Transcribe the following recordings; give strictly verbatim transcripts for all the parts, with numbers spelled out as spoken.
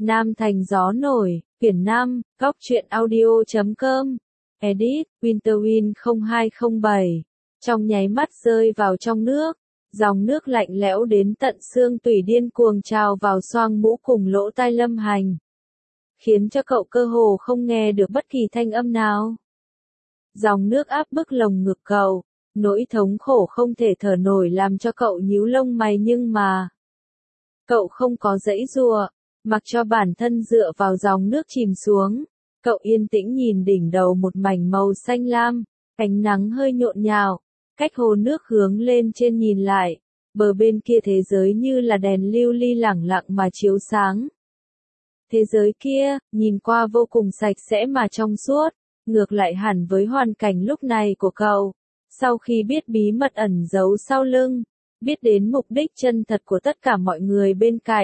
Nam thành gió nổi, quyển năm, góc truyện audio chấm com, edit, Winterwind không hai không bảy, trong nháy mắt rơi vào trong nước, dòng nước lạnh lẽo đến tận xương tủy điên cuồng trào vào xoang mũi cùng lỗ tai Lâm Hành, khiến cho cậu cơ hồ không nghe được bất kỳ thanh âm nào. Dòng nước áp bức lồng ngực cậu, nỗi thống khổ không thể thở nổi làm cho cậu nhíu lông mày nhưng mà cậu không có giãy giụa, mặc cho bản thân dựa vào dòng nước chìm xuống. Cậu yên tĩnh nhìn đỉnh đầu một mảnh màu xanh lam, ánh nắng hơi nhộn nhạo, cách hồ nước hướng lên trên nhìn lại, bờ bên kia thế giới như là đèn lưu ly lẳng lặng mà chiếu sáng. Thế giới kia, nhìn qua vô cùng sạch sẽ mà trong suốt, ngược lại hẳn với hoàn cảnh lúc này của cậu. Sau khi biết bí mật ẩn giấu sau lưng, biết đến mục đích chân thật của tất cả mọi người bên cạnh,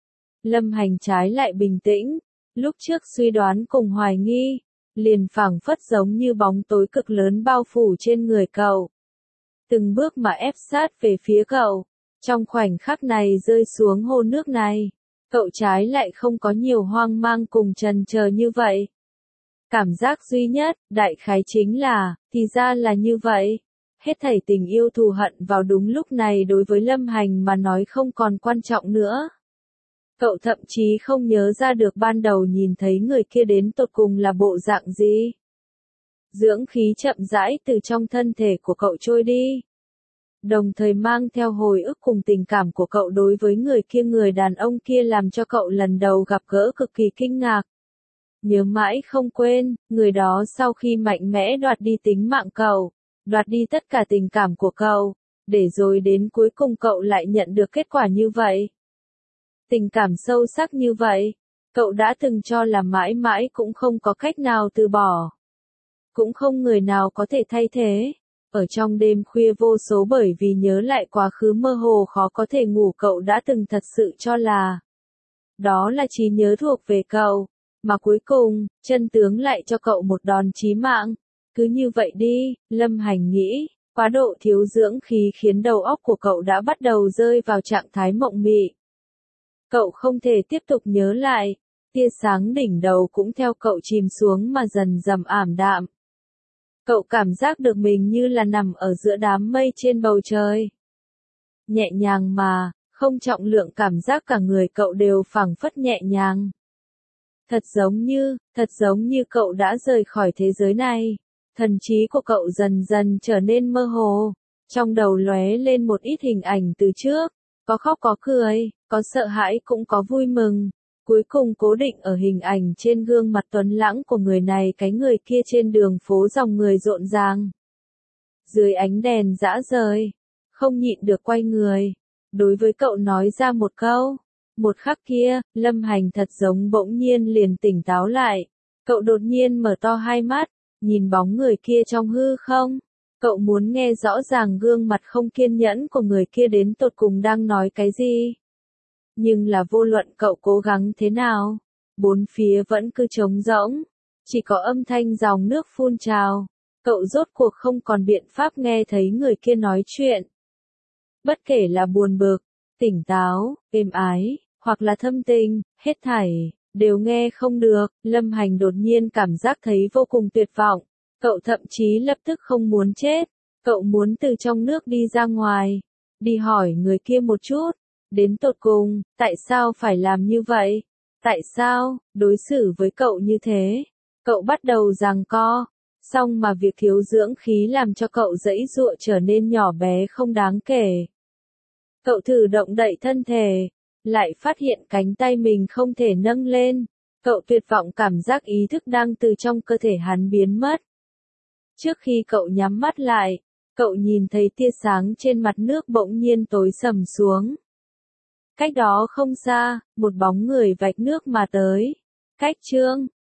Lâm Hành trái lại bình tĩnh, lúc trước suy đoán cùng hoài nghi, liền phảng phất giống như bóng tối cực lớn bao phủ trên người cậu. Từng bước mà ép sát về phía cậu, trong khoảnh khắc này rơi xuống hồ nước này, cậu trái lại không có nhiều hoang mang cùng chần chờ như vậy. Cảm giác duy nhất, đại khái chính là, thì ra là như vậy. Hết thảy tình yêu thù hận vào đúng lúc này đối với Lâm Hành mà nói không còn quan trọng nữa. Cậu thậm chí không nhớ ra được ban đầu nhìn thấy người kia đến tột cùng là bộ dạng gì. Dưỡng khí chậm rãi từ trong thân thể của cậu trôi đi. Đồng thời mang theo hồi ức cùng tình cảm của cậu đối với người kia, người đàn ông kia làm cho cậu lần đầu gặp gỡ cực kỳ kinh ngạc. Nhớ mãi không quên, người đó sau khi mạnh mẽ đoạt đi tính mạng cậu, đoạt đi tất cả tình cảm của cậu, để rồi đến cuối cùng cậu lại nhận được kết quả như vậy. Tình cảm sâu sắc như vậy, cậu đã từng cho là mãi mãi cũng không có cách nào từ bỏ. Cũng không người nào có thể thay thế. Ở trong đêm khuya vô số bởi vì nhớ lại quá khứ mơ hồ khó có thể ngủ, cậu đã từng thật sự cho là đó là trí nhớ thuộc về cậu, mà cuối cùng, chân tướng lại cho cậu một đòn chí mạng. Cứ như vậy đi, Lâm Hành nghĩ, quá độ thiếu dưỡng khí khiến đầu óc của cậu đã bắt đầu rơi vào trạng thái mộng mị. Cậu không thể tiếp tục nhớ lại, tia sáng đỉnh đầu cũng theo cậu chìm xuống mà dần dần ảm đạm. Cậu cảm giác được mình như là nằm ở giữa đám mây trên bầu trời. Nhẹ nhàng mà, không trọng lượng, cảm giác cả người cậu đều phảng phất nhẹ nhàng. Thật giống như, thật giống như cậu đã rời khỏi thế giới này. Thần trí của cậu dần dần trở nên mơ hồ. Trong đầu lóe lên một ít hình ảnh từ trước. Có khóc có cười, có sợ hãi cũng có vui mừng. Cuối cùng cố định ở hình ảnh trên gương mặt tuấn lãng của người này, cái người kia trên đường phố dòng người rộn ràng. Dưới ánh đèn rã rời, không nhịn được quay người. Đối với cậu nói ra một câu. Một khắc kia, Lâm Hành thật giống bỗng nhiên liền tỉnh táo lại. Cậu đột nhiên mở to hai mắt, nhìn bóng người kia trong hư không. Cậu muốn nghe rõ ràng gương mặt không kiên nhẫn của người kia đến tột cùng đang nói cái gì. Nhưng là vô luận cậu cố gắng thế nào, bốn phía vẫn cứ trống rỗng, chỉ có âm thanh dòng nước phun trào. Cậu rốt cuộc không còn biện pháp nghe thấy người kia nói chuyện. Bất kể là buồn bực, tỉnh táo, êm ái, hoặc là thâm tình, hết thảy đều nghe không được. Lâm Hành đột nhiên cảm giác thấy vô cùng tuyệt vọng. Cậu thậm chí lập tức không muốn chết. Cậu muốn từ trong nước đi ra ngoài, đi hỏi người kia một chút. Đến tột cùng, tại sao phải làm như vậy? Tại sao, đối xử với cậu như thế? Cậu bắt đầu giằng co, song mà việc thiếu dưỡng khí làm cho cậu giãy giụa trở nên nhỏ bé không đáng kể. Cậu thử động đậy thân thể, lại phát hiện cánh tay mình không thể nâng lên. Cậu tuyệt vọng, cảm giác ý thức đang từ trong cơ thể hắn biến mất. Trước khi cậu nhắm mắt lại, cậu nhìn thấy tia sáng trên mặt nước bỗng nhiên tối sầm xuống. Cách đó không xa, một bóng người vạch nước mà tới. Cách chương